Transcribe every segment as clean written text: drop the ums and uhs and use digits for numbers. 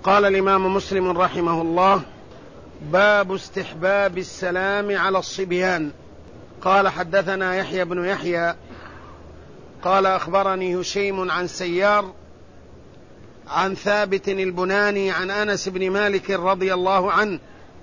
قال الإمام مسلم رحمه الله: باب استحباب السلام على الصبيان. قال: حدثنا يحيى بن يحيى قال: أخبرني هشيم عن سيار عن ثابت البناني عن أنس بن مالك رضي الله عنه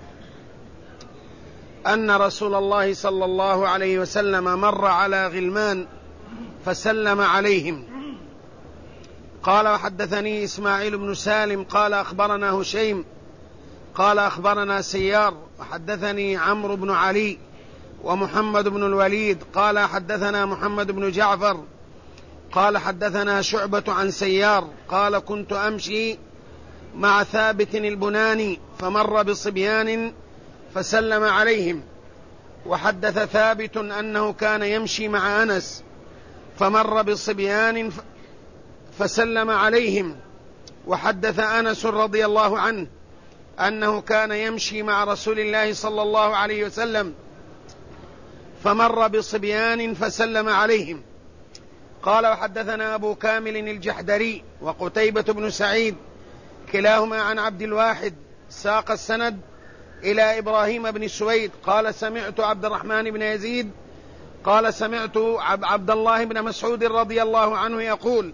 أن رسول الله صلى الله عليه وسلم مر على غلمان فسلم عليهم. قال: وحدثني إسماعيل بن سالم قال: أخبرنا هشيم قال: أخبرنا سيار وحدثني عمرو بن علي ومحمد بن الوليد قال: حدثنا محمد بن جعفر قال: حدثنا شعبة عن سيار قال: كنت أمشي مع ثابت البناني فمر بصبيان فسلم عليهم. وحدث ثابت أنه كان يمشي مع أنس فمر بصبيان فسلم عليهم. وحدث أنس رضي الله عنه أنه كان يمشي مع رسول الله صلى الله عليه وسلم فمر بصبيان فسلم عليهم. قال: وحدثنا أبو كامل الجحدري وقتيبة بن سعيد كلاهما عن عبد الواحد ساق السند إلى إبراهيم بن سويد قال: سمعت عبد الرحمن بن يزيد قال: سمعت عبد الله بن مسعود رضي الله عنه يقول: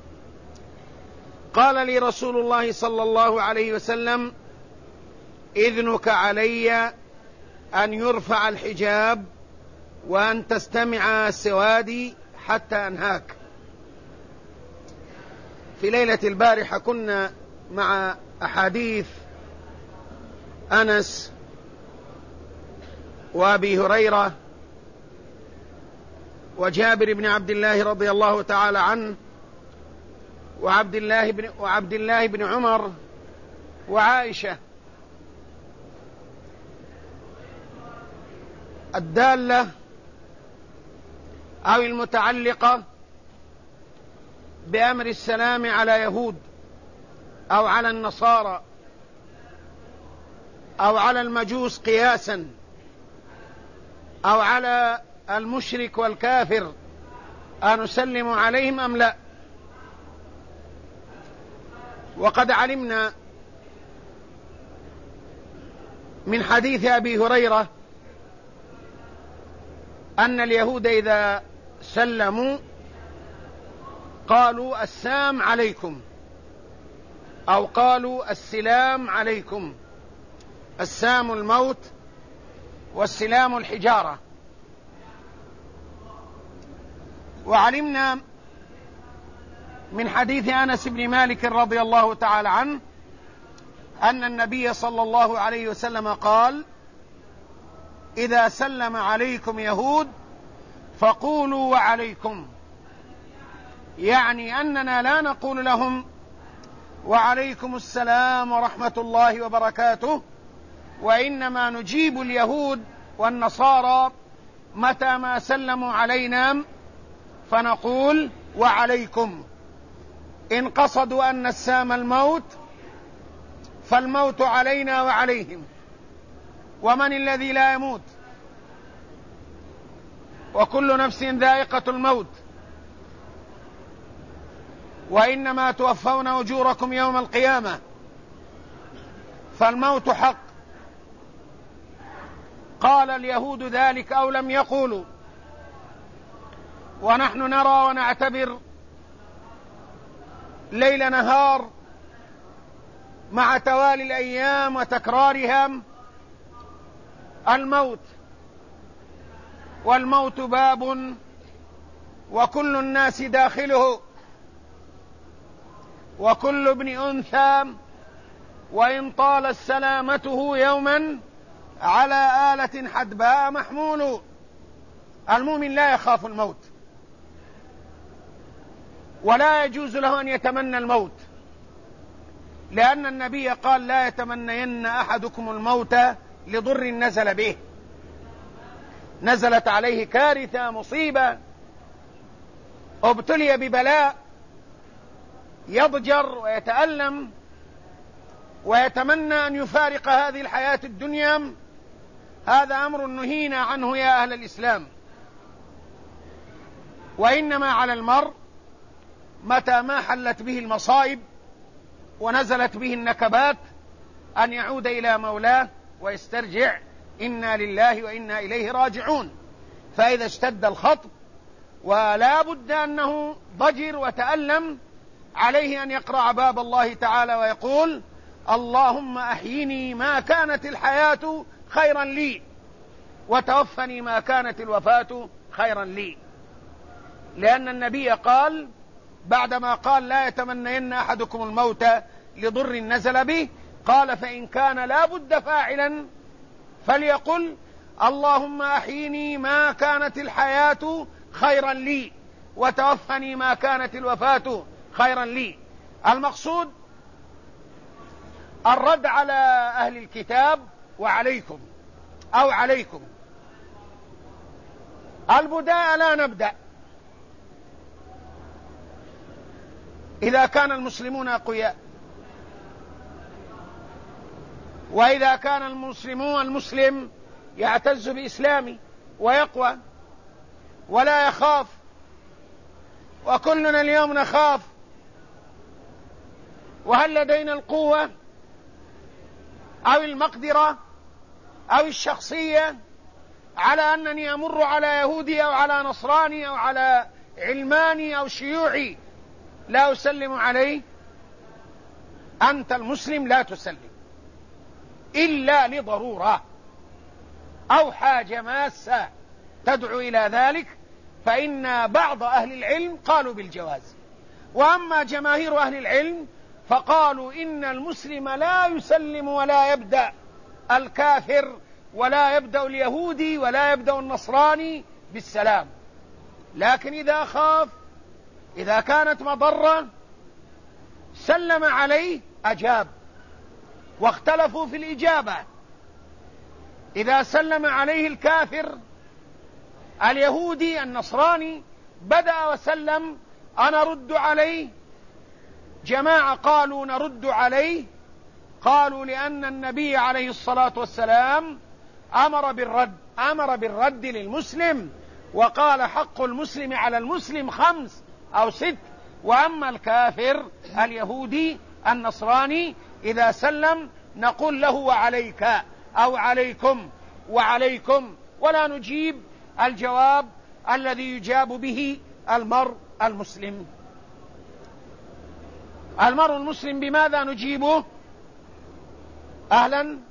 قال لي رسول الله صلى الله عليه وسلم: إذنك علي أن يرفع الحجاب وأن تستمع سوادي حتى أنهاك. في ليلة البارحة كنا مع أحاديث أنس وأبي هريرة وجابر بن عبد الله رضي الله تعالى عنه وعبد الله بن عمر وعائشة، الدالة أو المتعلقة بأمر السلام على يهود أو على النصارى أو على المجوس قياسا أو على المشرك والكافر، أنسلم عليهم أم لا؟ وقد علمنا من حديث أبي هريرة أن اليهود إذا سلموا قالوا: السلام عليكم، أو قالوا: السلام عليكم. السام الموت والسلام الحجارة. وعلمنا من حديث أنس بن مالك رضي الله تعالى عنه أن النبي صلى الله عليه وسلم قال: إذا سلم عليكم يهود فقولوا وعليكم، يعني أننا لا نقول لهم وعليكم السلام ورحمة الله وبركاته، وإنما نجيب اليهود والنصارى متى ما سلموا علينا فنقول وعليكم. إن قصدوا أن السام الموت فالموت علينا وعليهم، ومن الذي لا يموت؟ وكل نفس ذائقة الموت، وإنما توفون أجوركم يوم القيامة، فالموت حق. قال اليهود ذلك أو لم يقولوا، ونحن نرى ونعتبر ليل نهار مع توالي الأيام وتكرارها الموت، والموت باب وكل الناس داخله، وكل ابن أنثى وإن طالت سلامته يوما على آلة حدباء محمول. المؤمن لا يخاف الموت، ولا يجوز له أن يتمنى الموت، لأن النبي قال: لا يتمنين أحدكم الموت لضر نزل به، نزلت عليه كارثة مصيبة، ابتلي ببلاء، يضجر ويتألم ويتمنى أن يفارق هذه الحياة الدنيا. هذا أمر نهينا عنه يا أهل الإسلام. وإنما على المرء متى ما حلت به المصائب ونزلت به النكبات أن يعود إلى مولاه ويسترجع إنا لله وإنا إليه راجعون. فإذا اشتد الخطب ولا بد أنه ضجر وتألم، عليه أن يقرع باب الله تعالى ويقول اللهم أحيني ما كانت الحياة خيرا لي وتوفني ما كانت الوفاة خيرا لي. لأن النبي قال بعدما قال لا يتمنين أحدكم الموت لضر نزل به، قال فإن كان لا بد فاعلا فليقل اللهم أحيني ما كانت الحياة خيرا لي وتوفني ما كانت الوفاة خيرا لي. المقصود الرد على أهل الكتاب وعليكم أو عليكم. البداء لا نبدأ إذا كان المسلمون أقوياء، وإذا كان المسلم يعتز بإسلامه ويقوى ولا يخاف، وكلنا اليوم نخاف. وهل لدينا القوة أو المقدرة أو الشخصية على أنني أمر على يهودي أو على نصراني أو على علماني أو شيوعي لا أسلم عليه؟ أنت المسلم لا تسلم إلا لضرورة أو حاجة ماسة تدعو إلى ذلك، فإن بعض أهل العلم قالوا بالجواز، وأما جماهير أهل العلم فقالوا إن المسلم لا يسلم ولا يبدأ الكافر ولا يبدأ اليهودي ولا يبدأ النصراني بالسلام، لكن إذا خاف، إذا كانت مضرة سلم عليه أجاب، واختلفوا في الإجابة. إذا سلم عليه الكافر اليهودي النصراني بدأ وسلم أنا رد عليه. جماعة قالوا نرد عليه، قالوا لأن النبي عليه الصلاة والسلام أمر بالرد للمسلم، وقال حق المسلم على المسلم 5 أو 6. وأما الكافر اليهودي النصراني إذا سلم نقول له وعليك أو عليكم وعليكم، ولا نجيب الجواب الذي يجاب به المرء المسلم. المرء المسلم بماذا نجيبه؟ أهلا،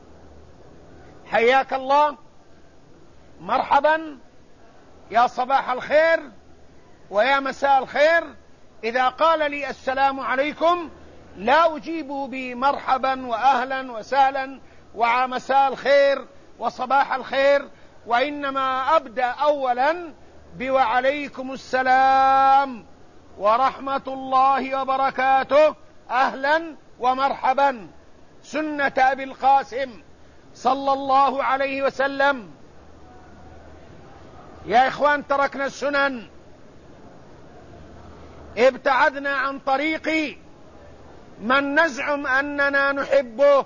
حياك الله، مرحبا، يا صباح الخير ويا مساء الخير. إذا قال لي السلام عليكم لا أجيبه بمرحبا وأهلا وسهلا ومساء الخير وصباح الخير، وإنما أبدأ أولا بوعليكم السلام ورحمة الله وبركاته، أهلا ومرحبا، سنة أبي القاسم صلى الله عليه وسلم. يا إخوان تركنا السنن، ابتعدنا عن طريق من نزعم أننا نحبه،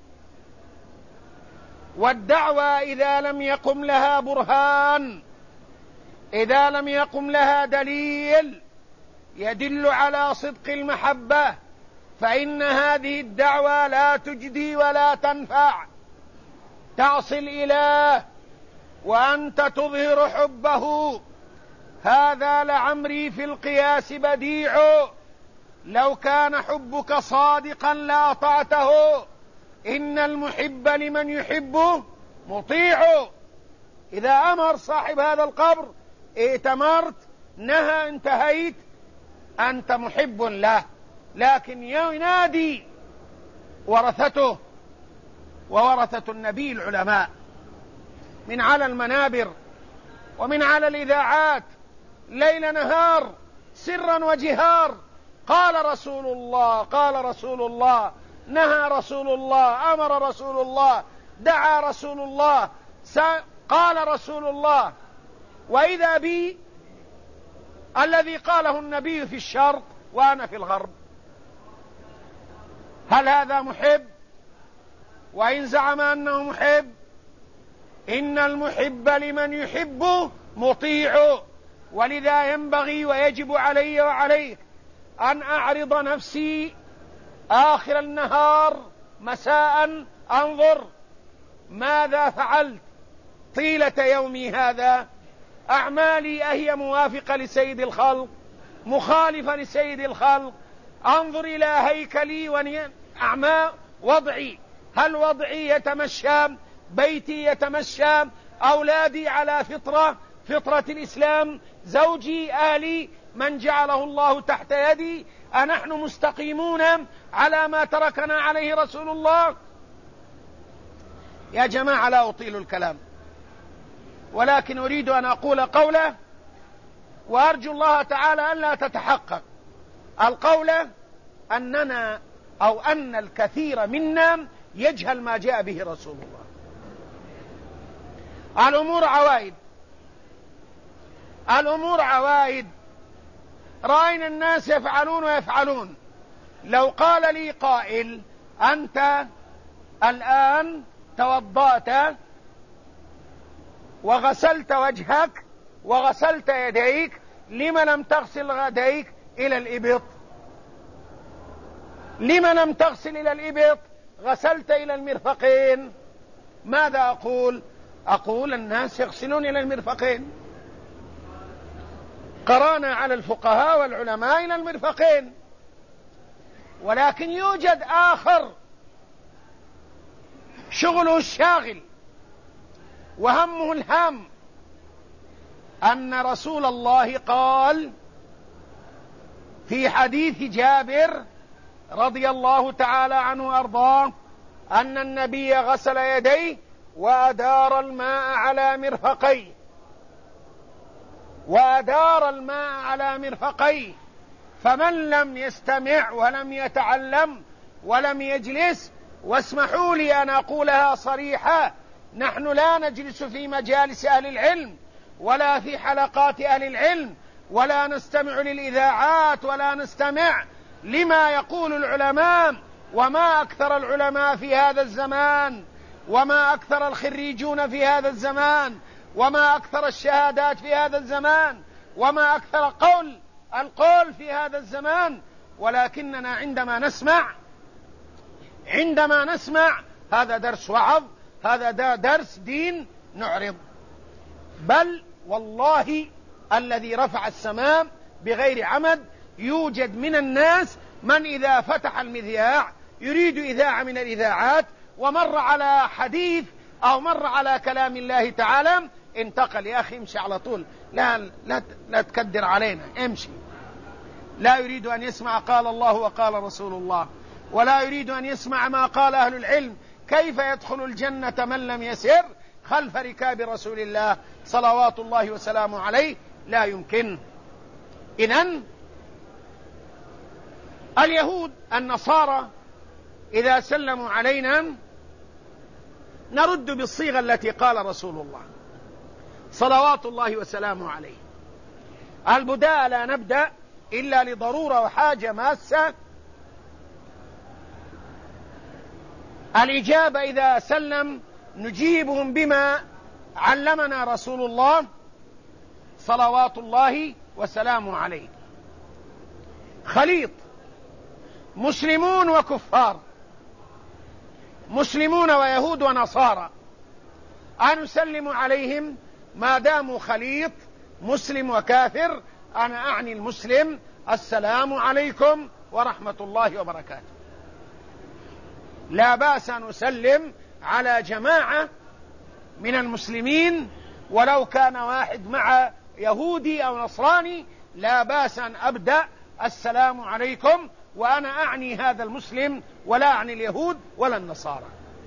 والدعوة إذا لم يقم لها برهان، إذا لم يقم لها دليل يدل على صدق المحبة، فإن هذه الدعوة لا تجدي ولا تنفع. تعصي الإله وأنت تظهر حبه، هذا لعمري في القياس بديع، لو كان حبك صادقا لأطعته، إن المحب لمن يحبه مطيع. إذا أمر صاحب هذا القبر ائتمرت، نهى انتهيت، أنت محب له. لكن ينادي ورثته وورثة النبي العلماء من على المنابر ومن على الإذاعات ليل نهار سرا وجهار، قال رسول الله، قال رسول الله، نهى رسول الله، أمر رسول الله، دعا رسول الله، قال رسول الله. وإذا بي الذي قاله النبي في الشرق وأنا في الغرب، هل هذا محب؟ وإن زعم أنه محب، إن المحب لمن يحب مطيع. ولذا ينبغي ويجب علي وعليك أن أعرض نفسي آخر النهار مساء أنظر ماذا فعلت طيلة يومي هذا، أعمالي أهي موافقة لسيد الخلق مخالفة لسيد الخلق، أنظر إلى هيكلي وأعمى وضعي، هل وضعي يتمشى، بيتي يتمشى، أولادي على فطرة الإسلام، زوجي أهلي من جعله الله تحت يدي، أنحن مستقيمون على ما تركنا عليه رسول الله؟ يا جماعة لا أطيل الكلام، ولكن أريد أن أقول قولة وأرجو الله تعالى أن لا تتحقق. القولة أننا أو أن الكثير منا يجهل ما جاء به رسول الله. الأمور عوائد، رأينا الناس يفعلون ويفعلون. لو قال لي قائل أنت الآن توضأت وغسلت وجهك وغسلت يديك، لم لم تغسل يديك إلى الإبط؟ لم لم تغسل إلى الإبط، غسلت إلى المرفقين؟ ماذا أقول الناس يغسلون إلى المرفقين، قرأنا على الفقهاء والعلماء إلى المرفقين، ولكن يوجد آخر شغله الشاغل وهمه الهام، أن رسول الله قال في حديث جابر رضي الله تعالى عنه وأرضاه أن النبي غسل يديه وأدار الماء على مرفقيه، فمن لم يستمع ولم يتعلم ولم يجلس، واسمحوا لي أن أقولها صريحة، نحن لا نجلس في مجالس أهل العلم ولا في حلقات أهل العلم ولا نستمع للإذاعات ولا نستمع لما يقول العلماء، وما أكثر العلماء في هذا الزمان، وما أكثر الخريجون في هذا الزمان، وما أكثر الشهادات في هذا الزمان، وما أكثر القول في هذا الزمان، ولكننا عندما نسمع هذا درس وعظ، هذا درس دين، نعرض. بل والله الذي رفع السماء بغير عمد، يوجد من الناس من إذا فتح المذياع يريد إذاعة من الإذاعات ومر على حديث أو مر على كلام الله تعالى انتقل. يا أخي امشي على طول، لا تكدر علينا، امشي. لا يريد أن يسمع قال الله وقال رسول الله، ولا يريد أن يسمع ما قال أهل العلم. كيف يدخل الجنة من لم يسر خلف ركاب رسول الله صلوات الله وسلامه عليه؟ لا يمكن. إذن اليهود النصارى إذا سلموا علينا نرد بالصيغة التي قال رسول الله صلوات الله وسلامه عليه. البداء لا نبدأ إلا لضرورة وحاجة ماسة. الإجابة إذا سلم نجيبهم بما علمنا رسول الله صلوات الله وسلامه عليه. خليط مسلمون وكفار، مسلمون ويهود ونصارى، أن نسلم عليهم ما داموا خليط مسلم وكافر. أنا أعني المسلم السلام عليكم ورحمة الله وبركاته. لا بأس أن نسلم على جماعة من المسلمين ولو كان واحد مع يهودي أو نصراني، لا بأس أن أبدأ السلام عليكم وأنا أعني هذا المسلم ولا أعني اليهود ولا النصارى.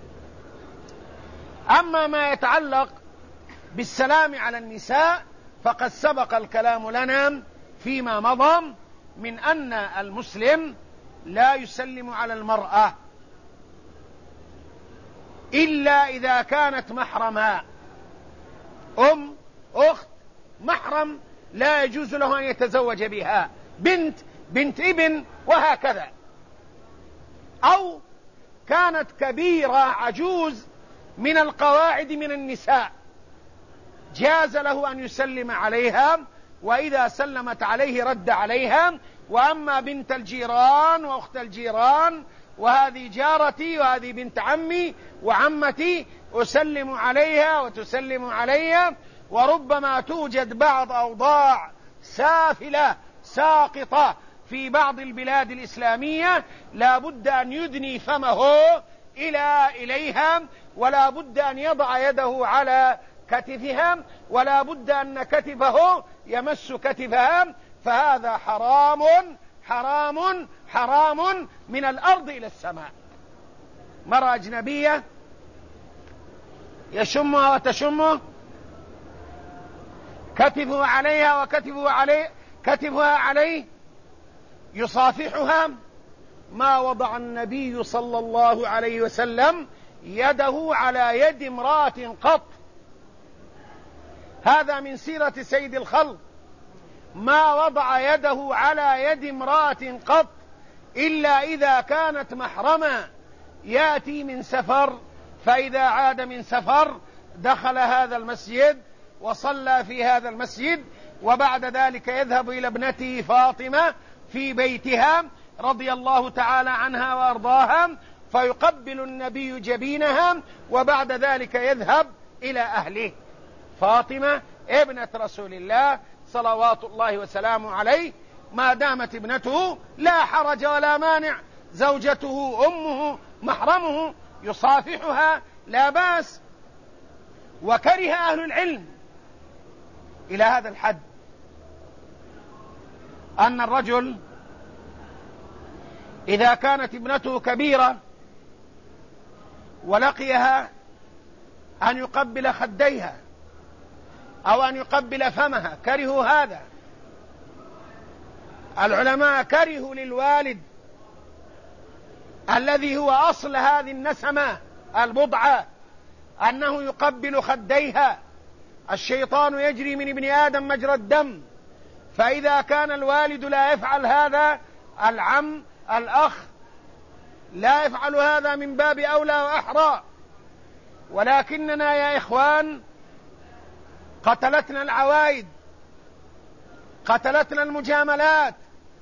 أما ما يتعلق بالسلام على النساء فقد سبق الكلام لنا فيما مضى من أن المسلم لا يسلم على المرأة إلا إذا كانت محرما، أخت، محرم، لا يجوز له أن يتزوج بها، بنت ابن، وهكذا. أو كانت كبيرة عجوز من القواعد من النساء، جاز له أن يسلم عليها، وإذا سلمت عليه رد عليها وأما بنت الجيران وأخت الجيران وهذه جارتي وهذه بنت عمي وعمتي أسلم عليها وتسلم علي، وربما توجد بعض أوضاع سافلة ساقطة في بعض البلاد الإسلامية لا بد أن يدني فمه إليها، ولا بد أن يضع يده على كتفها، ولا بد أن كتفه يمس كتفها، فهذا حرام حرام حرام من الأرض إلى السماء. مرأة أجنبية يشمها وتشمه، كتفه عليها كتفها عليه، يصافحها، ما وضع النبي صلى الله عليه وسلم يده على يد امرأة قط. هذا من سيرة سيد الخلق، ما وضع يده على يد امرأة قط إلا إذا كانت محرما يأتي من سفر، فإذا عاد من سفر دخل هذا المسجد وصلى في هذا المسجد، وبعد ذلك يذهب إلى ابنته فاطمة في بيتها رضي الله تعالى عنها وأرضاها، فيقبل النبي جبينها، وبعد ذلك يذهب إلى أهله. فاطمة ابنة رسول الله صلوات الله وسلامه عليه، ما دامت ابنته لا حرج ولا مانع، زوجته أمه محرمه يصافحها لا بأس. وكره أهل العلم إلى هذا الحد أن الرجل إذا كانت ابنته كبيرة ولقيها أن يقبل خديها أو أن يقبل فمها، كرهوا هذا. العلماء كرهوا للوالد الذي هو أصل هذه النسمة البضعة أنه يقبل خديها. الشيطان يجري من ابن آدم مجرى الدم، فإذا كان الوالد لا يفعل هذا، العم الأخ لا يفعل هذا من باب أولى وأحرى. ولكننا يا إخوان قتلتنا العوايد، قتلتنا المجاملات،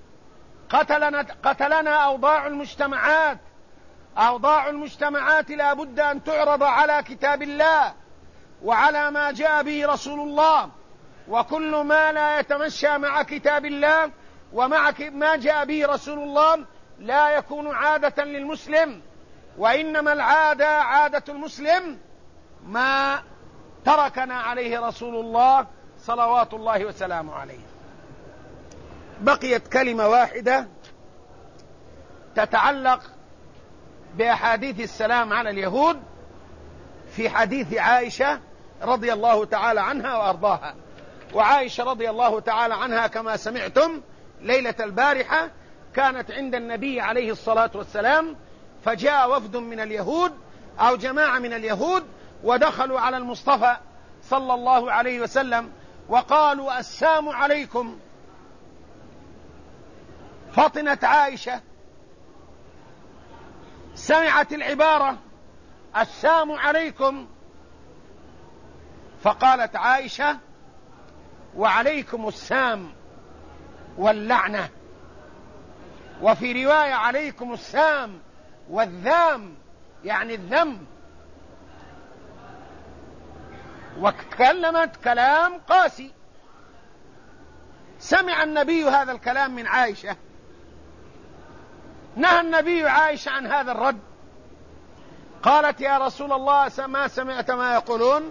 قتلنا أوضاع المجتمعات. أوضاع المجتمعات لا بد أن تعرض على كتاب الله وعلى ما جاء به رسول الله، وكل ما لا يتمشى مع كتاب الله ومع ما جاء به رسول الله لا يكون عادة للمسلم، وإنما العادة عادة المسلم ما تركنا عليه رسول الله صلوات الله وسلامه عليه. بقيت كلمة واحدة تتعلق بأحاديث السلام على اليهود في حديث عائشة رضي الله تعالى عنها وأرضاها. وعائشة رضي الله تعالى عنها كما سمعتم ليلة البارحة كانت عند النبي عليه الصلاة والسلام، فجاء وفد من اليهود أو جماعة من اليهود ودخلوا على المصطفى صلى الله عليه وسلم وقالوا السلام عليكم. فطنت عائشة، سمعت العبارة السلام عليكم، فقالت عائشة وعليكم السام واللعنة، وفي رواية عليكم السام والذام يعني الذم. وتكلمت كلام قاسي. سمع النبي هذا الكلام من عائشة، نهى النبي عائشة عن هذا الرد. قالت يا رسول الله ما سمعت ما يقولون؟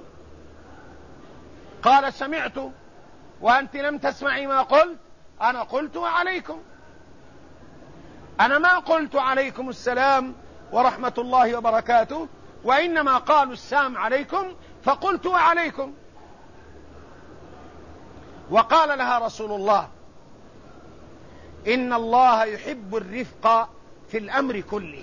قال سمعت وأنت لم تسمعي ما قلت. أنا قلت وعليكم، أنا ما قلت عليكم السلام ورحمة الله وبركاته، وإنما قالوا السلام عليكم فقلت وعليكم. وقال لها رسول الله إن الله يحب الرفق في الأمر كله،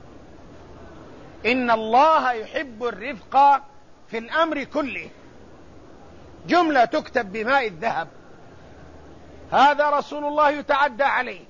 إن الله يحب الرفق في الأمر كله، جملة تكتب بماء الذهب. هذا رسول الله يتعدى عليه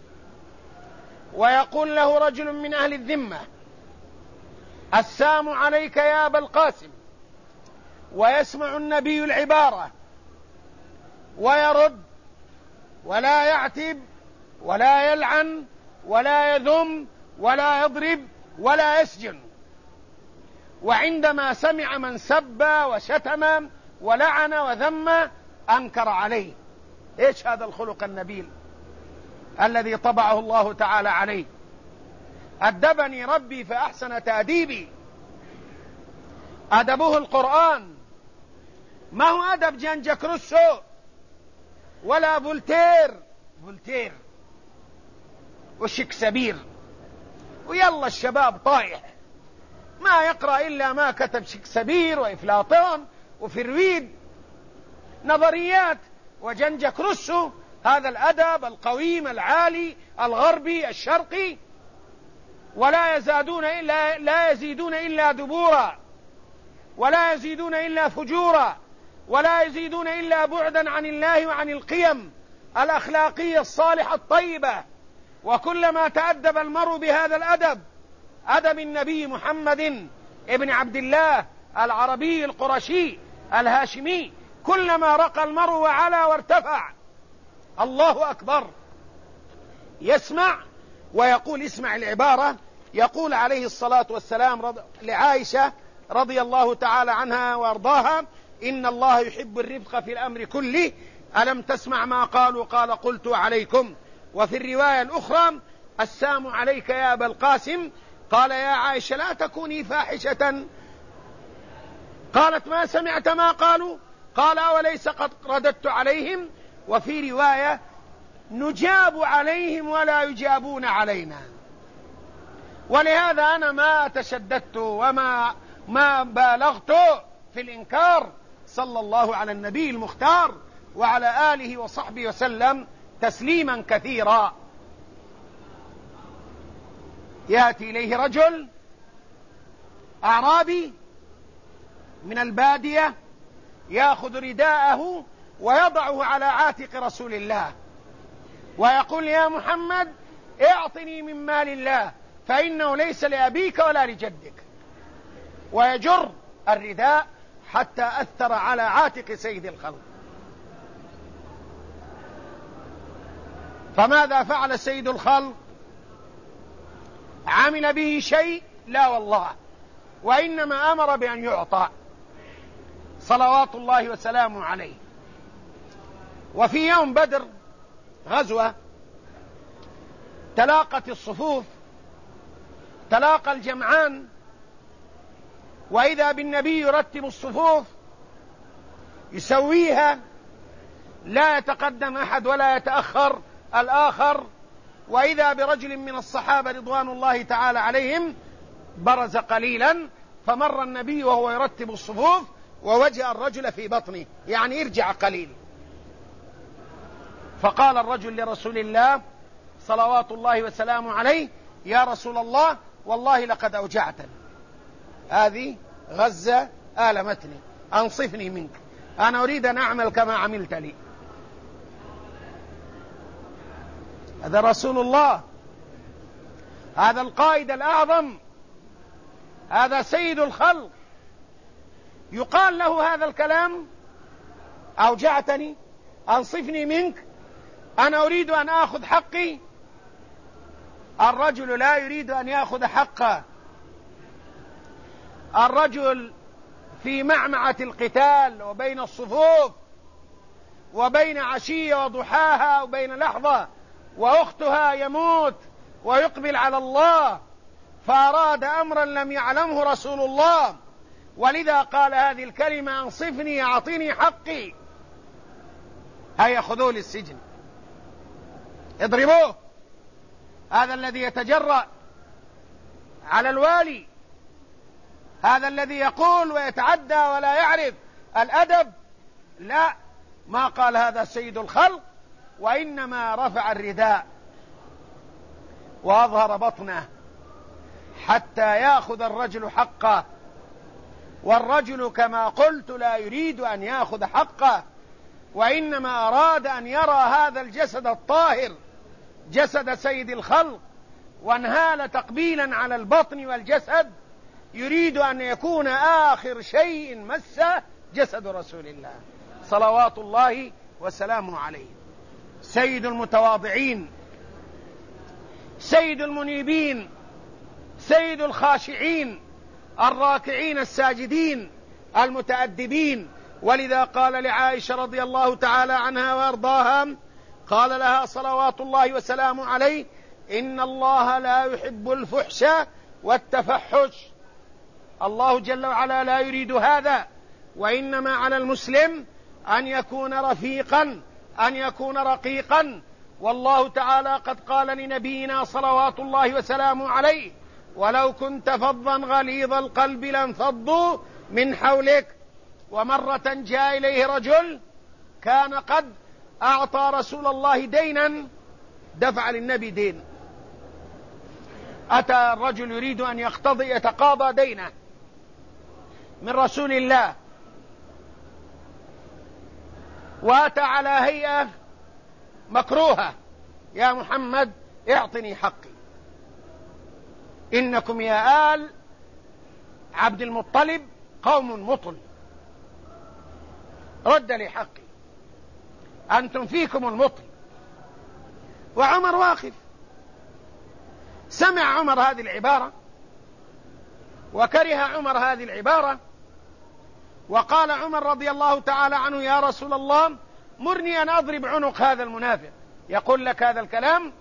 ويقول له رجل من أهل الذمة السلام عليك يا أبا القاسم، ويسمع النبي العبارة ويرد ولا يعتب ولا يلعن ولا يذم ولا يضرب ولا يسجن. وعندما سمع من سب وشتم ولعن وذم أنكر عليه. إيش هذا الخلق النبيل الذي طبعه الله تعالى عليه؟ أدبني ربي فأحسن تأديبي. أدبه القرآن، ما هو أدب جان جاك روسو ولا فولتير وشكسبير. ويلا الشباب طايح ما يقرأ إلا ما كتب شكسبير وإفلاطون وفرويد، نظريات. وجان جاك روسو هذا الأدب القويم العالي الغربي الشرقي، ولا يزيدون إلا دبورا، ولا يزيدون إلا فجورا، ولا يزيدون إلا بعدا عن الله وعن القيم الأخلاقية الصالحة الطيبة. وكلما تأدب المرء بهذا الأدب، أدب النبي محمد ابن عبد الله العربي القرشي الهاشمي، كلما رقى المرء وعلى وارتفع. الله أكبر. يسمع ويقول، اسمع العبارة، يقول عليه الصلاة والسلام لعائشة رضي الله تعالى عنها وارضاها: إن الله يحب الرفق في الأمر كله، ألم تسمع ما قالوا؟ قال: قلت عليكم. وفي الرواية الأخرى: السام عليك يا أبا القاسم. قال: يا عائشة لا تكوني فاحشة. قالت: ما سمعت ما قالوا؟ قال: أوليس قد رددت عليهم؟ وفي رواية: نجاب عليهم ولا يجابون علينا. ولهذا أنا ما تشددت وما بالغت في الإنكار، صلى الله على النبي المختار وعلى آله وصحبه وسلم تسليما كثيرا. يأتي إليه رجل أعرابي من البادية يأخذ رداءه ويضعه على عاتق رسول الله ويقول: يا محمد اعطني من مال الله فإنه ليس لأبيك ولا لجدك. ويجر الرداء حتى أثر على عاتق سيد الخلق. فماذا فعل سيد الخلق؟ عمل به شيء؟ لا والله، وإنما أمر بأن يعطى صلوات الله وسلامه عليه. وفي يوم بدر غزوة تلاقت الصفوف، تلاقى الجمعان، وإذا بالنبي يرتب الصفوف يسويها، لا يتقدم أحد ولا يتأخر الآخر. وإذا برجل من الصحابة رضوان الله تعالى عليهم برز قليلا، فمر النبي وهو يرتب الصفوف ووجه الرجل في بطنه، يعني ارجع قليل. فقال الرجل لرسول الله صلوات الله وسلامه عليه: يا رسول الله والله لقد أوجعتني، هذه غزة آلمتني، أنصفني منك، أنا أريد أن أعمل كما عملت لي. هذا رسول الله، هذا القائد الأعظم، هذا سيد الخلق، يقال له هذا الكلام: أوجعتني، أنصفني منك، أنا أريد أن آخذ حقي. الرجل لا يريد أن يأخذ حقه. الرجل في معمعة القتال وبين الصفوف وبين عشية وضحاها وبين لحظة وأختها يموت ويقبل على الله، فأراد أمرا لم يعلمه رسول الله، ولذا قال هذه الكلمة: أنصفني، أعطيني حقي. هيا خذوه للسجن، اضربوه، هذا الذي يتجرأ على الوالي، هذا الذي يقول ويتعدى ولا يعرف الأدب. لا، ما قال هذا سيد الخلق، وإنما رفع الرداء وأظهر بطنه حتى يأخذ الرجل حقه. والرجل كما قلت لا يريد أن يأخذ حقه، وإنما أراد أن يرى هذا الجسد الطاهر، جسد سيد الخلق، وانهال تقبيلا على البطن والجسد، يريد أن يكون آخر شيء مسه جسد رسول الله صلوات الله وسلامه عليه. سيد المتواضعين سيد المنيبين، سيد الخاشعين الراكعين الساجدين المتأدبين. ولذا قال لعائشة رضي الله تعالى عنها وأرضاها، قال لها صلوات الله وسلامه عليه: إن الله لا يحب الفحش والتفحش. الله جل وعلا لا يريد هذا، وإنما على المسلم أن يكون رفيقا، أن يكون رقيقا. والله تعالى قد قال لنبينا صلوات الله وسلامه عليه: ولو كنت فظا غليظ القلب لانفضوا من حولك. ومرة جاء إليه رجل كان قد أعطى رسول الله دينا، دفع للنبي دين، أتى الرجل يريد أن يتقاضى دينه من رسول الله، وأتى على هيئة مكروهة: يا محمد اعطني حقي، إنكم يا آل عبد المطلب قوم مطل، رد لي حقي، أنتم فيكم المطل. وعمر واقف، سمع عمر هذه العبارة وكره عمر هذه العبارة، وقال عمر رضي الله تعالى عنه: يا رسول الله مرني أن أضرب عنق هذا المنافق. يقول لك هذا الكلام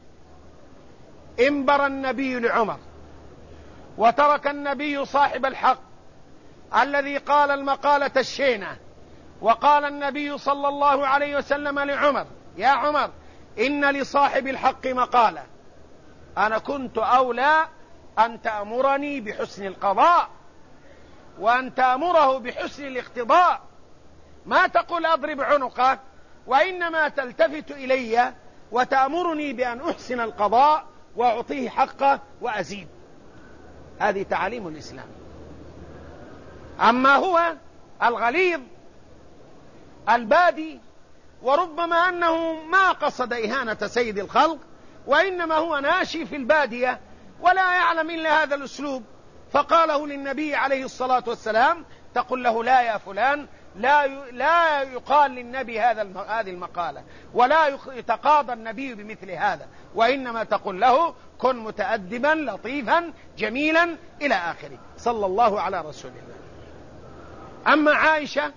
انبر النبي لعمر، وترك النبي صاحب الحق الذي قال المقالة الشينة، وقال النبي صلى الله عليه وسلم لعمر: يا عمر إن لصاحب الحق مقالة، أنا كنت أولى أن تأمرني بحسن القضاء وأن تأمره بحسن الاقتضاء، ما تقول أضرب عنقه، وإنما تلتفت إلي وتأمرني بأن أحسن القضاء وأعطيه حقه وأزيد. هذه تعاليم الإسلام. أما هو الغليظ البادي، وربما أنه ما قصد إهانة سيد الخلق، وإنما هو ناشي في البادية ولا يعلم إلا هذا الأسلوب، فقاله للنبي عليه الصلاة والسلام: تقول له لا يا فلان، لا يقال للنبي هذه المقالة، ولا يتقاضى النبي بمثل هذا، وإنما تقول له: كن متأدبا لطيفا جميلا إلى آخره، صلى الله على رسول الله. أما عائشة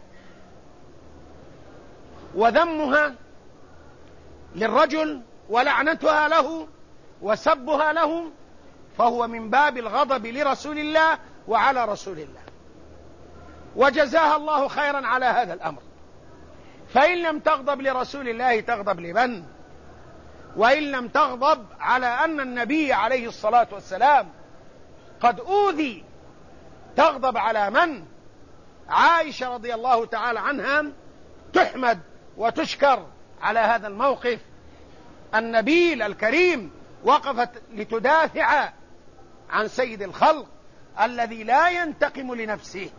وذمها للرجل ولعنتها له وسبها له، فهو من باب الغضب لرسول الله وعلى رسول الله، وجزاها الله خيرا على هذا الأمر. فإن لم تغضب لرسول الله تغضب لمن؟ وإن لم تغضب على أن النبي عليه الصلاة والسلام قد أوذي تغضب على من؟ عائشة رضي الله تعالى عنها تحمد وتشكر على هذا الموقف النبيل الكريم، وقفت لتدافع عن سيد الخلق الذي لا ينتقم لنفسه،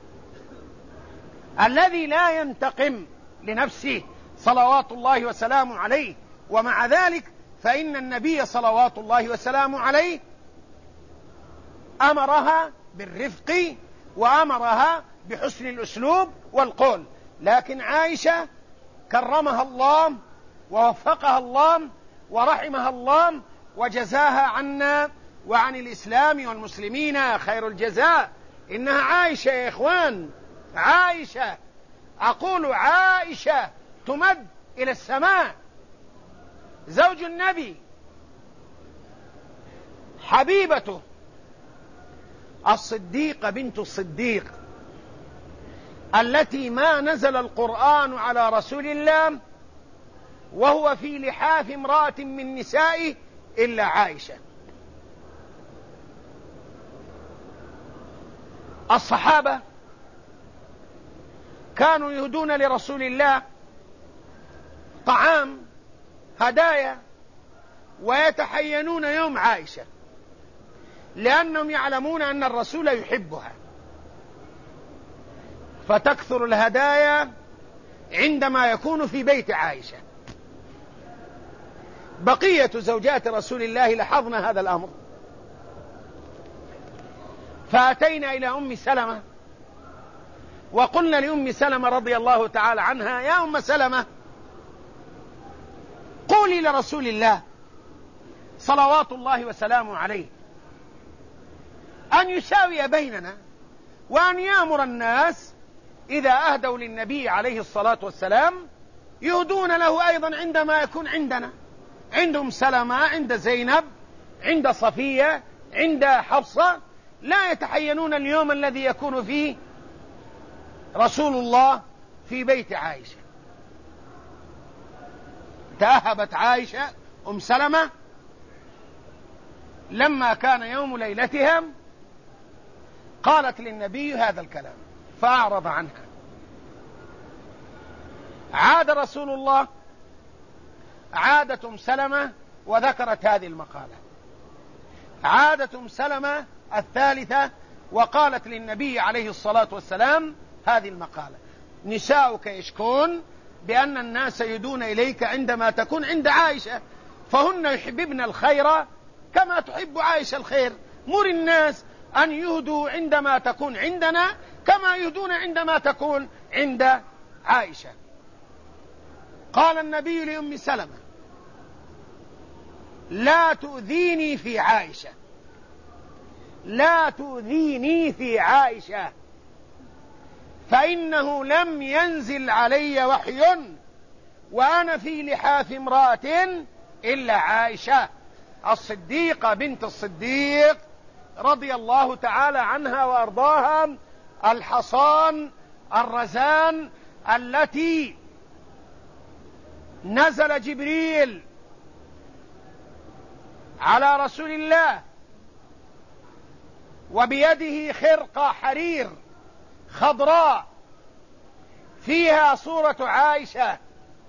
الذي لا ينتقم لنفسه صلوات الله وسلامه عليه. ومع ذلك فإن النبي صلوات الله وسلامه عليه أمرها بالرفق وأمرها بحسن الأسلوب والقول، لكن عائشة كرمها الله ووفقها الله ورحمها الله وجزاها عنا وعن الإسلام والمسلمين خير الجزاء. إنها عائشة يا إخوان، عائشة، أقول عائشة تمد إلى السماء، زوج النبي، حبيبته، الصديقة بنت الصديق، التي ما نزل القرآن على رسول الله وهو في لحاف امرأة من نسائه إلا عائشة. الصحابة كانوا يهدون لرسول الله طعام، هدايا، ويتحينون يوم عائشة لأنهم يعلمون أن الرسول يحبها، فتكثر الهدايا عندما يكون في بيت عائشة. بقية زوجات رسول الله لاحظن هذا الأمر، فأتينا إلى أم سلمة وقلنا لأم سلمة رضي الله تعالى عنها: يا أم سلمة، قولي لرسول الله صلوات الله وسلامه عليه أن يساوي بيننا، وأن يأمر الناس إذا أهدوا للنبي عليه الصلاة والسلام يهدون له أيضا عندما يكون عندنا. عندهم سلمة، عند زينب، عند صفية، عند حفصة، لا يتحينون اليوم الذي يكون فيه رسول الله في بيت عائشة. تأهبت عائشة أم سلمة لما كان يوم ليلتهم، قالت للنبي هذا الكلام فأعرض عنها. عاد رسول الله، عادت أم سلمة وذكرت هذه المقالة. عادت أم سلمة الثالثة وقالت للنبي عليه الصلاة والسلام هذه المقالة: نساؤك يشكون بأن الناس يدون إليك عندما تكون عند عائشة، فهن يحببن الخير كما تحب عائشة الخير. مر الناس أن يهدوا عندما تكون عندنا كما يهدون عندما تكون عند عائشة. قال النبي لأم سلمة: لا تؤذيني في عائشة، لا تؤذيني في عائشة، فإنه لم ينزل علي وحي وأنا في لحاف امرأة إلا عائشة الصديقة بنت الصديق رضي الله تعالى عنها وأرضاها، الحصان الرزان التي نزل جبريل على رسول الله وبيده خرقة حرير خضراء فيها صورة عائشة،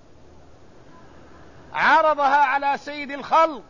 عرضها على سيد الخلق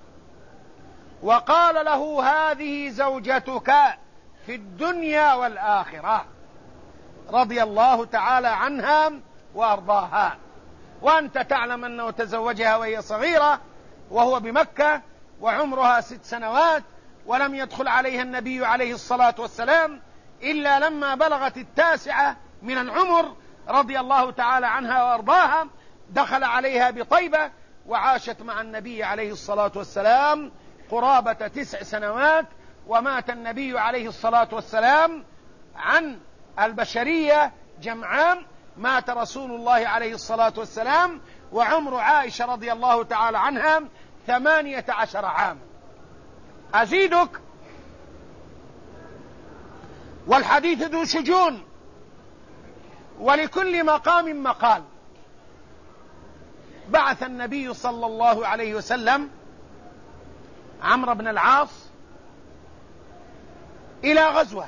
وقال له: هذه زوجتك في الدنيا والآخرة، رضي الله تعالى عنها وأرضاها. وأنت تعلم أنه تزوجها وهي صغيرة وهو بمكة وعمرها 6 سنوات، ولم يدخل عليها النبي عليه الصلاة والسلام إلا لما بلغت 9 من العمر، رضي الله تعالى عنها وأرضاها. دخل عليها بطيبة وعاشت مع النبي عليه الصلاة والسلام قرابة 9 سنوات، ومات النبي عليه الصلاة والسلام عن البشرية جمعاء. مات رسول الله عليه الصلاة والسلام وعمر عائشة رضي الله تعالى عنها 18 عاما. أزيدك، والحديث ذو شجون ولكل مقام مقال. بعث النبي صلى الله عليه وسلم عمرو بن العاص إلى غزوة،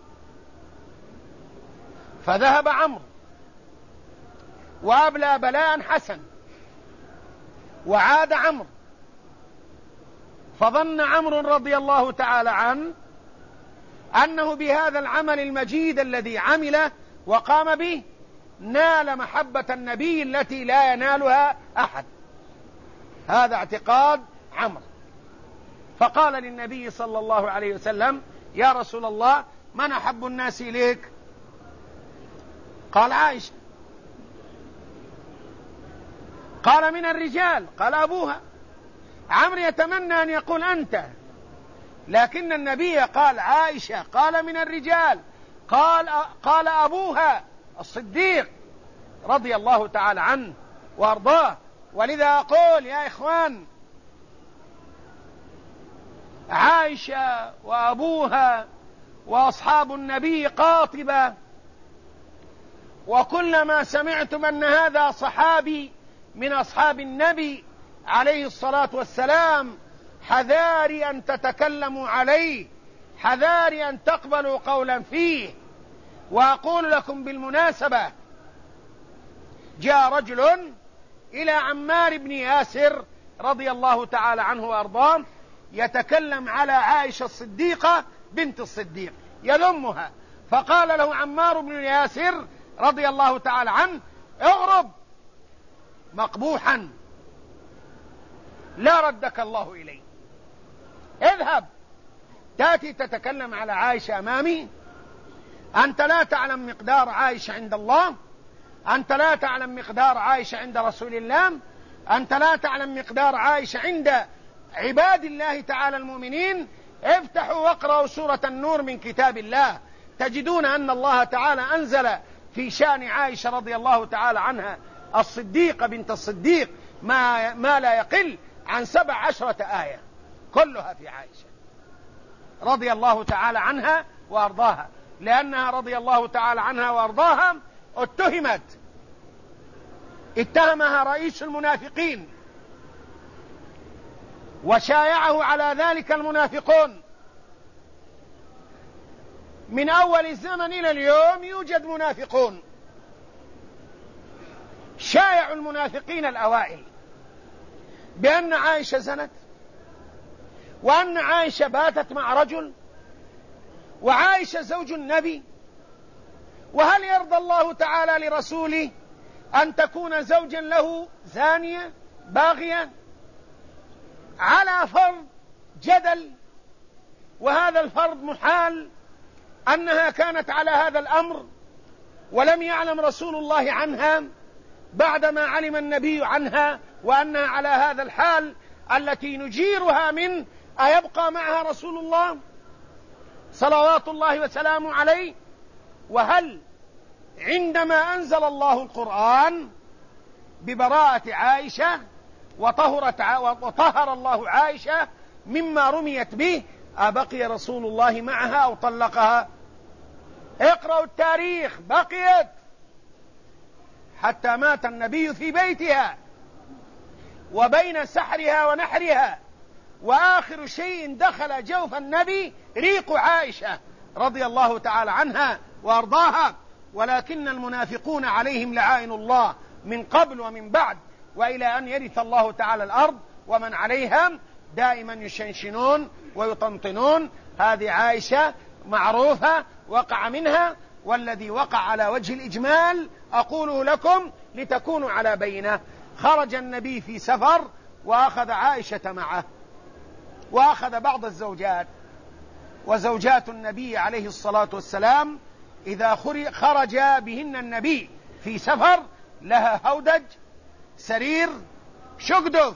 فذهب عمرو وأبلى بلاء حسن، وعاد عمرو، فظن عمرو رضي الله تعالى عنه أنه بهذا العمل المجيد الذي عمله وقام به نال محبة النبي التي لا ينالها أحد. هذا اعتقاد عمرو. فقال للنبي صلى الله عليه وسلم: يا رسول الله، من أحب الناس إليك؟ قال: عائشة. قال: من الرجال؟ قال: أبوها. عمرو يتمنى أن يقول أنت، لكن النبي قال عائشة. قال: من الرجال؟ قال أبوها الصديق رضي الله تعالى عنه وأرضاه. ولذا أقول يا إخوان، عائشة وأبوها وأصحاب النبي قاطبة، وكلما سمعتم أن هذا صحابي من أصحاب النبي عليه الصلاة والسلام حذاري أن تتكلموا عليه، حذاري أن تقبلوا قولا فيه. وأقول لكم بالمناسبة، جاء رجل إلى عمار بن ياسر رضي الله تعالى عنه وأرضاه يتكلم على عائشة الصديقة بنت الصديق يذمها، فقال له عمار بن ياسر رضي الله تعالى عنه: اغرب مقبوحا لا ردك الله إليه، اذهب تأتي تتكلم على عائشة أمامي؟ أنت لا تعلم مقدار عائشة عند الله، أنت لا تعلم مقدار عائشة عند رسول الله، أنت لا تعلم مقدار عائشة عند عباد الله تعالى المؤمنين افتحوا واقرأوا سورة النور من كتاب الله، تجدون أن الله تعالى أنزل في شأن عائشة رضي الله تعالى عنها الصديقة بنت الصديق ما لا يقل عن 17 آية كلها في عائشة رضي الله تعالى عنها وأرضاها، لأنها رضي الله تعالى عنها وأرضاها اتهمها رئيس المنافقين وشايعه على ذلك المنافقون. من أول الزمن إلى اليوم يوجد منافقون شايعوا المنافقين الأوائل بأن عائشة زنت، وأن عائشة باتت مع رجل، وعائشة زوج النبي، وهل يرضى الله تعالى لرسوله أن تكون زوجا له زانية باغية؟ على فرض جدل، وهذا الفرض محال، أنها كانت على هذا الأمر ولم يعلم رسول الله عنها بعدما علم النبي عنها وأنها على هذا الحال التي نجيرها من أيبقى معها رسول الله صلوات الله وسلامه عليه؟ وهل عندما أنزل الله القرآن ببراءة عائشة وطهر الله عائشة مما رميت به أبقي رسول الله معها أو طلقها؟ اقرأوا التاريخ، بقيت حتى مات النبي في بيتها وبين سحرها ونحرها، وآخر شيء دخل جوف النبي ريق عائشة رضي الله تعالى عنها وأرضاها. ولكن المنافقون عليهم لعائن الله من قبل ومن بعد وإلى أن يرث الله تعالى الأرض ومن عليها دائما يشنشنون ويطنطنون. هذه عائشة معروفة وقع منها، والذي وقع على وجه الإجمال أقوله لكم لتكونوا على بينة. خرج النبي في سفر وأخذ عائشة معه، وأخذ بعض الزوجات، وزوجات النبي عليه الصلاة والسلام إذا خرج بهن النبي في سفر لها هودج، سرير، شقدف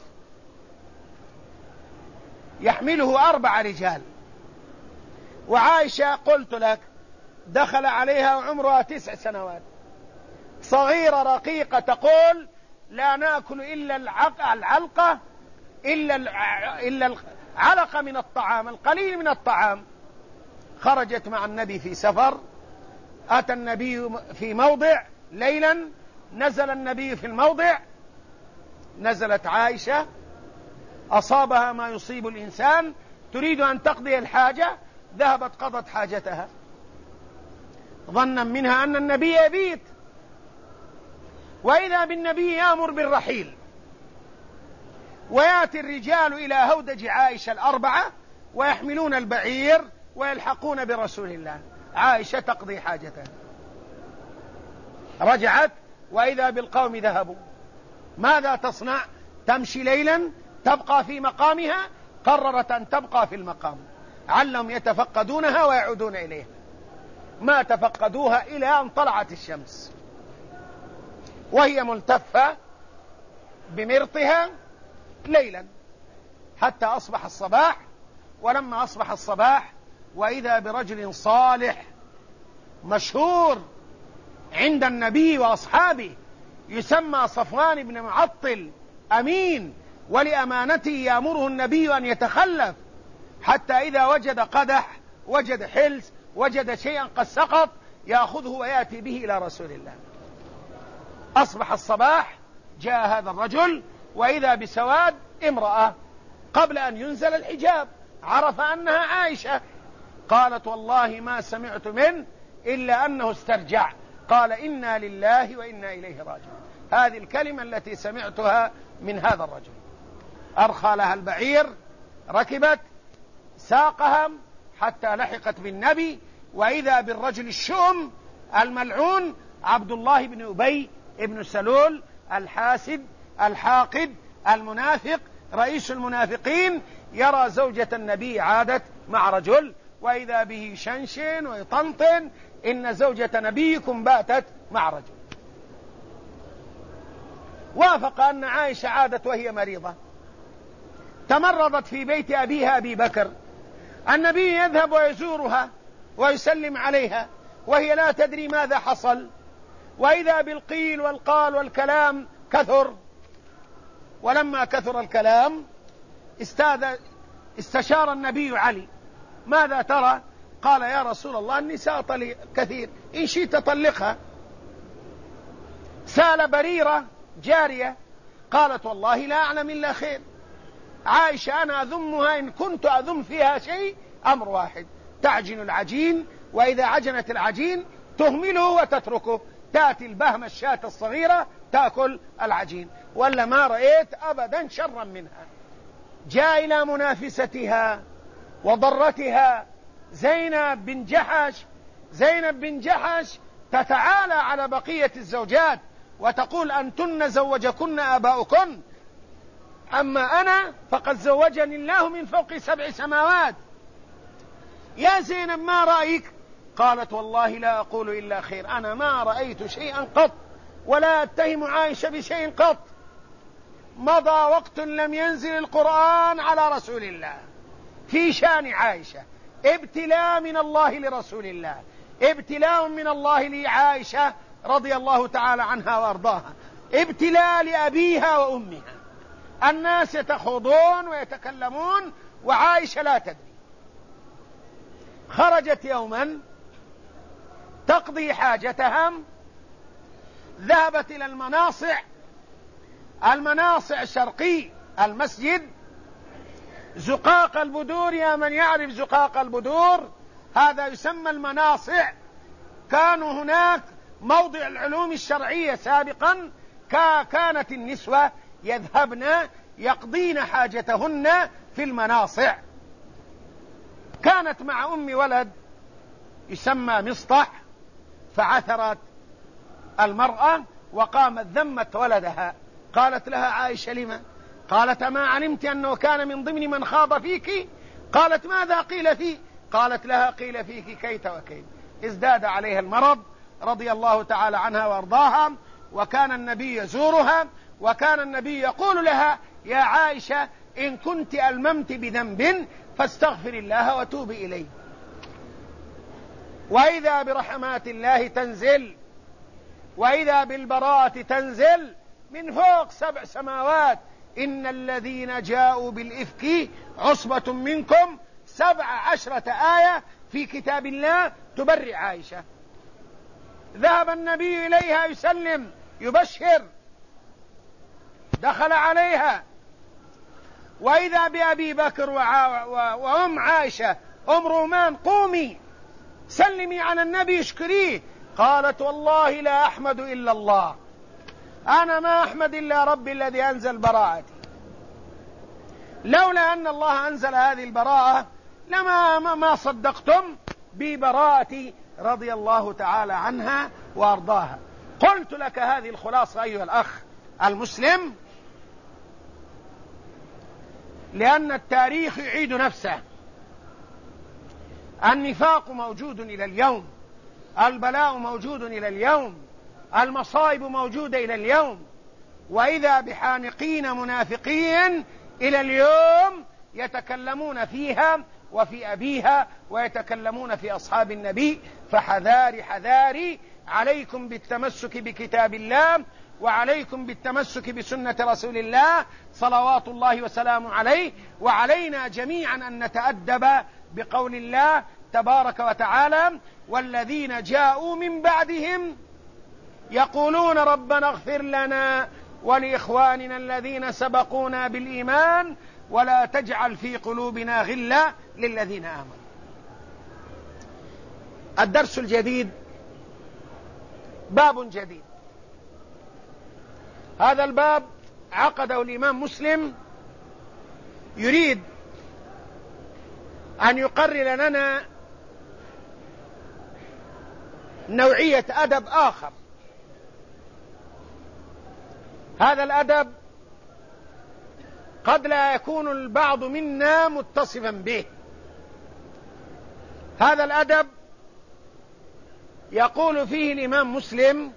يحمله 4 رجال. وعائشة قلت لك دخل عليها وعمرها 9 سنوات، صغيرة رقيقة، تقول لا نأكل إلا العلقة، إلا العلقة من الطعام، القليل من الطعام. خرجت مع النبي في سفر، أتى النبي في موضع ليلا، نزل النبي في الموضع، نزلت عائشة، أصابها ما يصيب الإنسان، تريد أن تقضي الحاجة، ذهبت قضت حاجتها ظنا منها أن النبي يبيت، وإذا بالنبي يأمر بالرحيل، ويأتي الرجال إلى هودج عائشة 4 ويحملون البعير ويلحقون برسول الله. عائشة تقضي حاجتها، رجعت وإذا بالقوم ذهبوا. ماذا تصنع؟ تمشي ليلا، تبقى في مقامها، قررت أن تبقى في المقام، علهم يتفقدونها ويعودون إليها. ما تفقدوها إلى أن طلعت الشمس وهي ملتفة بمرطها ليلا حتى أصبح الصباح. ولما أصبح الصباح وإذا برجل صالح مشهور عند النبي وأصحابه يسمى صفوان بن معطل أمين، ولأمانته يأمره النبي أن يتخلف، حتى إذا وجد قدح، وجد حلس، وجد شيئا قد سقط يأخذه ويأتي به إلى رسول الله. أصبح الصباح، جاء هذا الرجل وإذا بسواد امرأة، قبل أن ينزل الحجاب عرف أنها عائشة. قالت والله ما سمعت منه إلا أنه استرجع، قال إنا لله وإنا إليه راجعون. هذه الكلمة التي سمعتها من هذا الرجل. أرخى لها البعير، ركبت، ساقها حتى لحقت بالنبي، وإذا بالرجل الشؤم الملعون عبد الله بن أبي بن سلول الحاسد الحاقد المنافق رئيس المنافقين، يرى زوجة النبي عادت مع رجل، وإذا به شنشن ويطنطن إن زوجة نبيكم باتت مع رجل. وافق أن عائشة عادت وهي مريضة، تمرضت في بيت أبيها أبي بكر، النبي يذهب ويزورها ويسلم عليها وهي لا تدري ماذا حصل، وإذا بالقيل والقال والكلام كثر. ولما كثر الكلام استشار النبي علي: ماذا ترى؟ قال: يا رسول الله، النساء كثير، إن شئت طلقها. سأل بريرة جارية، قالت: والله لا أعلم إلا خير، عائشة أنا أذمها إن كنت أذم فيها شيء أمر واحد: تعجن العجين، وإذا عجنت العجين تهمله وتتركه، تأتي البهمة الشاة الصغيرة تأكل العجين، ولا ما رأيت أبدا شرا منها. جاء إلى منافستها وضرتها زينب بن جحش تتعالى على بقية الزوجات وتقول: أنتن زوجكن آباؤكن، أما أنا فقد زوجني الله من فوق 7 سماوات. يا زينب ما رأيك؟ قالت: والله لا أقول إلا خير، أنا ما رأيت شيئا قط ولا أتهم عائشة بشيء قط. مضى وقت لم ينزل القرآن على رسول الله في شأن عائشة، ابتلاء من الله لرسول الله، ابتلاء من الله لعائشة رضي الله تعالى عنها وأرضاها، ابتلاء لأبيها وأمها. الناس يتخوضون ويتكلمون وعائشة لا تدري. خرجت يوما تقضي حاجتها، ذهبت إلى المناصع شرقي المسجد، زقاق البدور. يا من يعرف زقاق البدور، هذا يسمى المناصع. كانوا هناك موضع العلوم الشرعية سابقا، كانت النسوة يذهبن يقضين حاجتهن في المناصع. كانت مع أم ولد يسمى مصطح، فعثرت المرأة وقامت ذمت ولدها. قالت لها عائشة: لما؟ قالت: ما علمت أنه كان من ضمن من خاض فيك؟ قالت: ماذا قيل فيه؟ قالت لها: قيل فيك كيت وكيت. ازداد عليها المرض رضي الله تعالى عنها وارضاها، وكان النبي يزورها، وكان النبي يقول لها: يا عائشة، إن كنت ألممت بذنب فاستغفر الله وتوبي إليه. وإذا برحمات الله تنزل، وإذا بالبراءة تنزل من فوق 7 سماوات: إن الذين جاءوا بالإفك عصبة منكم. 17 آية في كتاب الله تبرئ عائشة. ذهب النبي إليها يسلم يبشر، دخل عليها، وإذا بأبي بكر وأم عائشة أم رومان: قومي سلمي على النبي اشكريه. قالت: والله لا أحمد إلا الله، أنا ما أحمد إلا ربي الذي أنزل براءتي. لولا أن الله أنزل هذه البراءة ما صدقتم ببراءتي رضي الله تعالى عنها وأرضاها. قلت لك هذه الخلاصة أيها الأخ المسلم، لأن التاريخ يعيد نفسه. النفاق موجود إلى اليوم، البلاء موجود إلى اليوم، المصائب موجودة إلى اليوم، وإذا بحانقين منافقين إلى اليوم يتكلمون فيها وفي أبيها، ويتكلمون في أصحاب النبي. فحذاري عليكم بالتمسك بكتاب الله، وعليكم بالتمسك بسنة رسول الله صلوات الله وسلامه عليه. وعلينا جميعا أن نتأدب بقول الله تبارك وتعالى: والذين جاءوا من بعدهم يقولون ربنا اغفر لنا ولإخواننا الذين سبقونا بالإيمان ولا تجعل في قلوبنا غلا للذين آمنوا. الدرس الجديد باب جديد. هذا الباب عقده الإمام مسلم، يريد أن يقرر لنا نوعية أدب آخر. هذا الأدب قد لا يكون البعض منا متصفا به. هذا الأدب يقول فيه الإمام مسلم: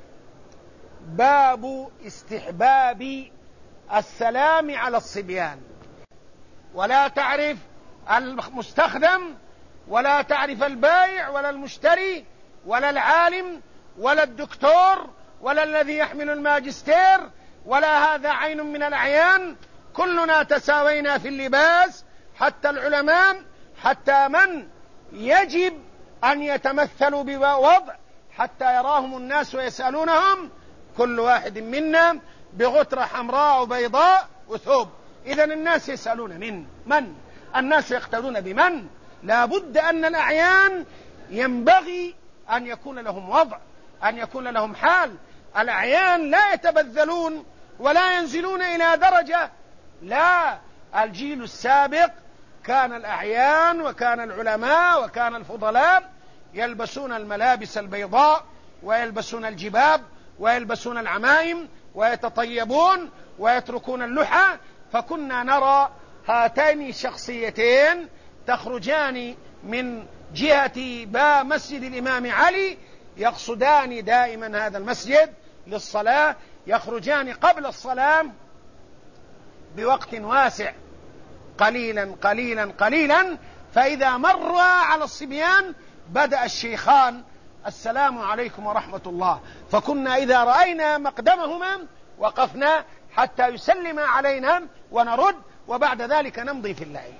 باب استحباب السلام على الصبيان. ولا تعرف المستخدم، ولا تعرف البائع ولا المشتري ولا العالم ولا الدكتور ولا الذي يحمل الماجستير، ولا هذا عين من الأعيان. كلنا تساوينا في اللباس، حتى العلماء، حتى من يجب أن يتمثلوا بوضع حتى يراهم الناس ويسألونهم، كل واحد منا بغترة حمراء وبيضاء وثوب. إذن الناس يسألون من؟ الناس يقتدون بمن؟ لا بد أن الأعيان ينبغي أن يكون لهم وضع، أن يكون لهم حال. الأعيان لا يتبذلون ولا ينزلون إلى درجة، لا. الجيل السابق كان الأعيان وكان العلماء وكان الفضلاء يلبسون الملابس البيضاء ويلبسون الجباب ويلبسون العمائم ويتطيبون ويتركون اللحى. فكنا نرى هاتين الشخصيتين تخرجان من جهة باب مسجد الإمام علي، يقصدان دائما هذا المسجد للصلاة، يخرجان قبل الصلاة بوقت واسع قليلا قليلا قليلا، فإذا مر على الصبيان بدأ الشيخان السلام عليكم ورحمة الله، فكنا إذا رأينا مقدمهما وقفنا حتى يسلم علينا ونرد، وبعد ذلك نمضي في اللعب.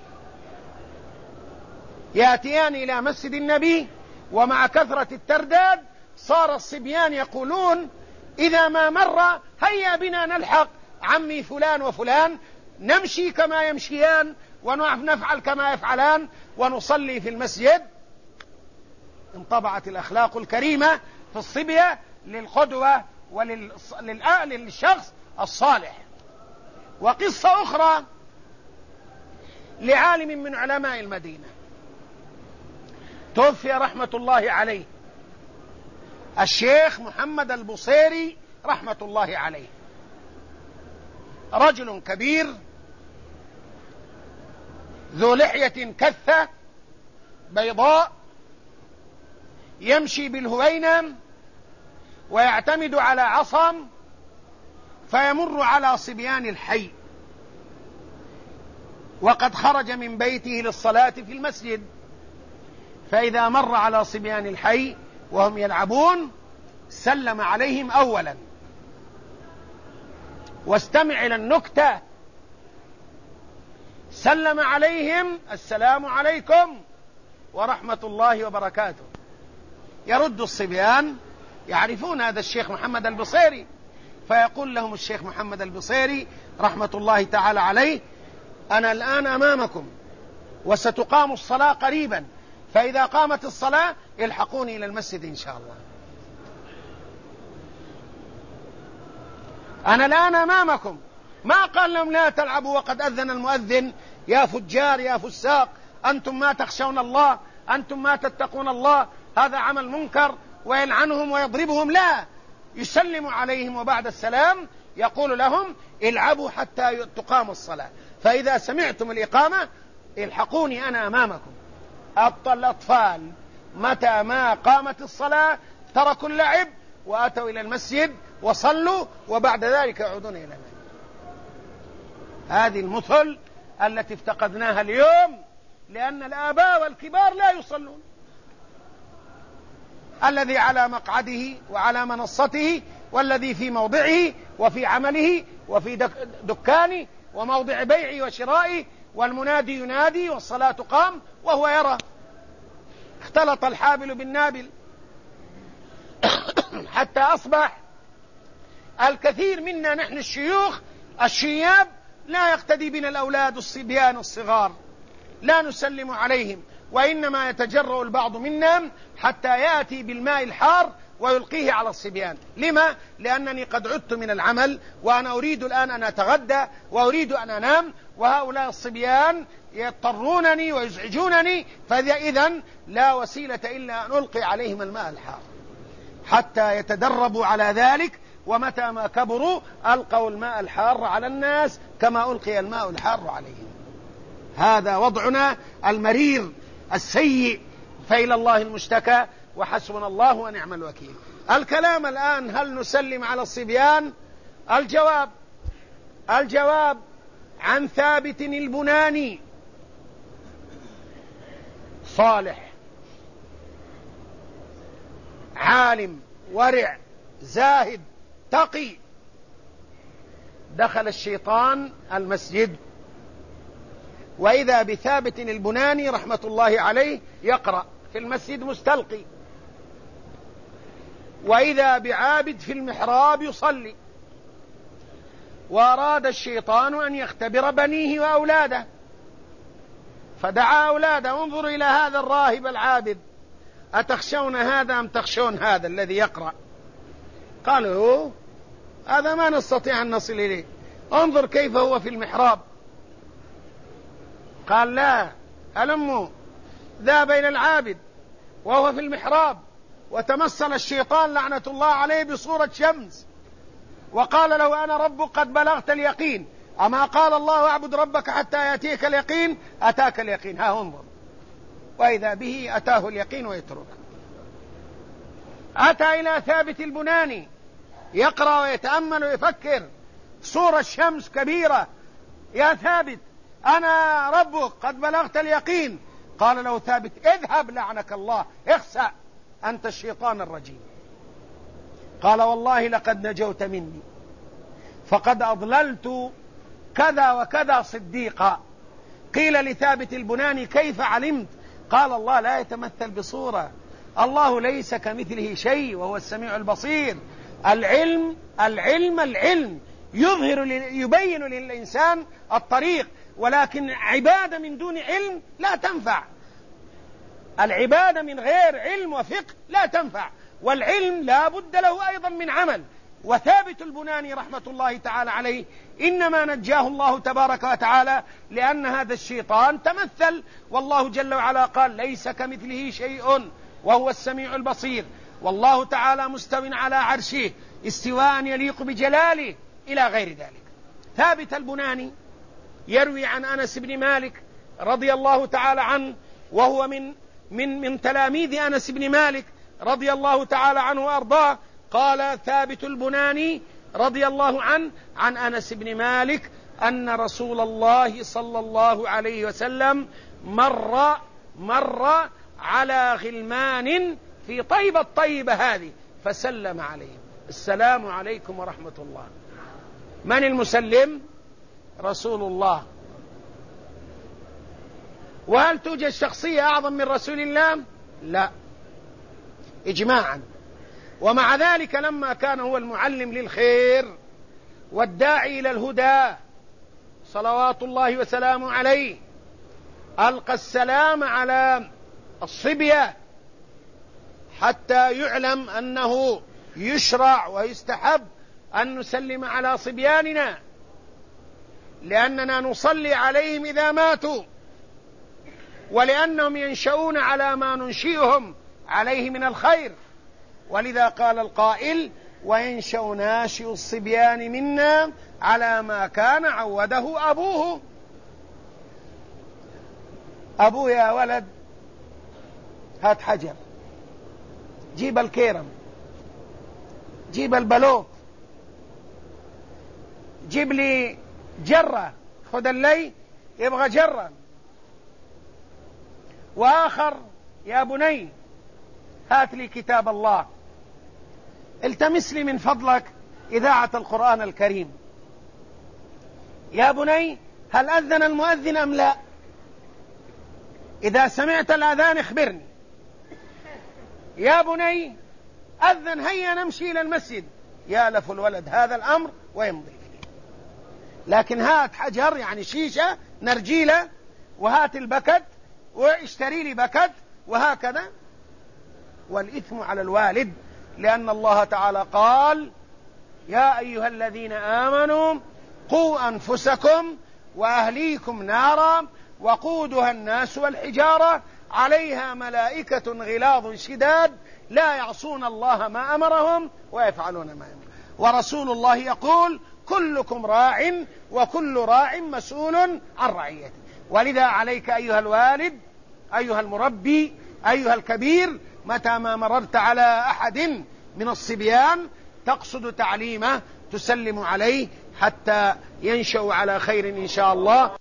يأتيان إلى مسجد النبي، ومع كثرة الترداد صار الصبيان يقولون إذا ما مر هيا بنا نلحق عمي فلان وفلان، نمشي كما يمشيان ونفعل كما يفعلان ونصلي في المسجد. انطبعت الأخلاق الكريمة في الصبية للقدوة وللشخص الصالح. وقصة أخرى لعالم من علماء المدينة توفي رحمة الله عليه، الشيخ محمد البصيري رحمة الله عليه، رجل كبير ذو لحية كثة بيضاء، يمشي بالهوينة ويعتمد على عصا، فيمر على صبيان الحي، وقد خرج من بيته للصلاة في المسجد، فإذا مر على صبيان الحي وهم يلعبون سلم عليهم أولا. واستمع إلى النكتة، سلم عليهم السلام عليكم ورحمة الله وبركاته. يرد الصبيان يعرفون هذا الشيخ محمد البصيري، فيقول لهم الشيخ محمد البصيري رحمة الله تعالى عليه: أنا الآن أمامكم وستقام الصلاة قريبا، فإذا قامت الصلاة الحقوني إلى المسجد إن شاء الله. أنا الآن أمامكم، ما قال لهم لا تلعبوا وقد أذن المؤذن، يا فجار يا فساق، أنتم ما تخشون الله، أنتم ما تتقون الله، هذا عمل منكر، ويلعنهم ويضربهم. لا، يسلم عليهم، وبعد السلام يقول لهم العبوا حتى تقام الصلاة، فإذا سمعتم الإقامة الحقوني أنا أمامكم. الأطفال متى ما قامت الصلاة تركوا اللعب وأتوا إلى المسجد وصلوا، وبعد ذلك يعودون إلى المسجد. هذه المثل التي افتقدناها اليوم، لأن الآباء والكبار لا يصلون. الذي على مقعده وعلى منصته، والذي في موضعه وفي عمله وفي دكانه وموضع بيعه وشرائه، والمنادي ينادي والصلاة قام وهو يرى. اختلط الحابل بالنابل حتى أصبح الكثير منا نحن الشيوخ الشياب لا يقتدي بنا الأولاد الصبيان الصغار، لا نسلم عليهم، وإنما يتجرأ البعض منا حتى يأتي بالماء الحار ويلقيه على الصبيان. لما؟ لأنني قد عدت من العمل وأنا أريد الآن أن أتغدى وأريد أن أنام، وهؤلاء الصبيان يضطرونني ويزعجونني، فإذن لا وسيلة إلا أن ألقي عليهم الماء الحار حتى يتدربوا على ذلك، ومتى ما كبروا ألقوا الماء الحار على الناس كما ألقي الماء الحار عليهم. هذا وضعنا المرير السيء، فإلى الله المشتكى وحسبنا الله ونعم الوكيل. الكلام الآن هل نسلم على الصبيان؟ الجواب عن ثابت البناني صالح عالم ورع زاهد تقي، دخل الشيطان المسجد وإذا بثابت البناني رحمة الله عليه يقرأ في المسجد مستلقي، وإذا بعابد في المحراب يصلي، وأراد الشيطان أن يختبر بنيه وأولاده فدعا أولاده: انظروا إلى هذا الراهب العابد، أتخشون هذا أم تخشون هذا الذي يقرأ؟ قالوا: هذا ما نستطيع أن نصل إليه، انظر كيف هو في المحراب. قال: لا، ألموا، ذهب إلى العابد وهو في المحراب، وتمثل الشيطان لعنة الله عليه بصورة شمس وقال له: أنا ربك قد بلغت اليقين، أما قال الله: اعبد ربك حتى يأتيك اليقين؟ أتاك اليقين، ها انظر. وإذا به أتاه اليقين ويترك. أتى إلى ثابت البناني يقرأ ويتأمل ويفكر، صورة الشمس كبيرة: يا ثابت أنا ربك قد بلغت اليقين. قال له ثابت: اذهب لعنك الله، اخسأ، أنت الشيطان الرجيم. قال: والله لقد نجوت مني، فقد أضللت كذا وكذا صديقا. قيل لثابت البناني: كيف علمت؟ قال: الله لا يتمثل بصورة، الله ليس كمثله شيء وهو السميع البصير. العلم العلم العلم يبين للإنسان الطريق، ولكن عبادة من دون علم لا تنفع، العبادة من غير علم وفقه لا تنفع، والعلم لا بد له أيضا من عمل. وثابت البناني رحمة الله تعالى عليه إنما نجاه الله تبارك وتعالى لأن هذا الشيطان تمثل، والله جل وعلا قال: ليس كمثله شيء وهو السميع البصير، والله تعالى مستو على عرشه استواء يليق بجلاله، إلى غير ذلك. ثابت البناني يروي عن أنس بن مالك رضي الله تعالى عنه، وهو من تلاميذ أنس بن مالك رضي الله تعالى عنه وأرضاه. قال ثابت البناني رضي الله عنه عن أنس بن مالك أن رسول الله صلى الله عليه وسلم مر على غلمان في طيبة الطيبة هذه فسلم عليهم: السلام عليكم ورحمة الله. من المسلم؟ رسول الله. وهل توجد شخصية أعظم من رسول الله؟ لا، إجماعا. ومع ذلك لما كان هو المعلم للخير والداعي إلى الهدى صلوات الله وسلامه عليه، ألقى السلام على الصبية حتى يعلم أنه يشرع ويستحب أن نسلم على صبياننا، لأننا نصلي عليهم إذا ماتوا، ولأنهم ينشؤون على ما ننشئهم عليه من الخير. ولذا قال القائل: وينشأ ناشئ الصبيان منا على ما كان عوده أبوه. أبوه: يا ولد هات حجر، جيب الكيرم، جيب البلوط، جيب لي جرة، خذ اللي يبغى جرة. وآخر: يا بني هات لي كتاب الله، التمس لي من فضلك إذاعة القرآن الكريم. يا بني هل أذن المؤذن أم لا؟ إذا سمعت الأذان اخبرني. يا بني أذن، هيا نمشي إلى المسجد. يألف الولد هذا الأمر ويمضي فيه. لكن هات حجر يعني شيشة نرجيلة، وهات البكت واشتري لي بكت، وهكذا. والإثم على الوالد، لأن الله تعالى قال: يا أيها الذين آمنوا قوا أنفسكم وأهليكم نارا وقودها الناس والحجارة عليها ملائكة غلاظ شداد لا يعصون الله ما أمرهم ويفعلون ما يأمرون. ورسول الله يقول: كلكم راع وكل راع مسؤول عن رعيته. ولذا عليك أيها الوالد، أيها المربي، أيها الكبير، متى ما مررت على أحد من الصبيان تقصد تعليمه تسلم عليه حتى ينشأ على خير إن شاء الله.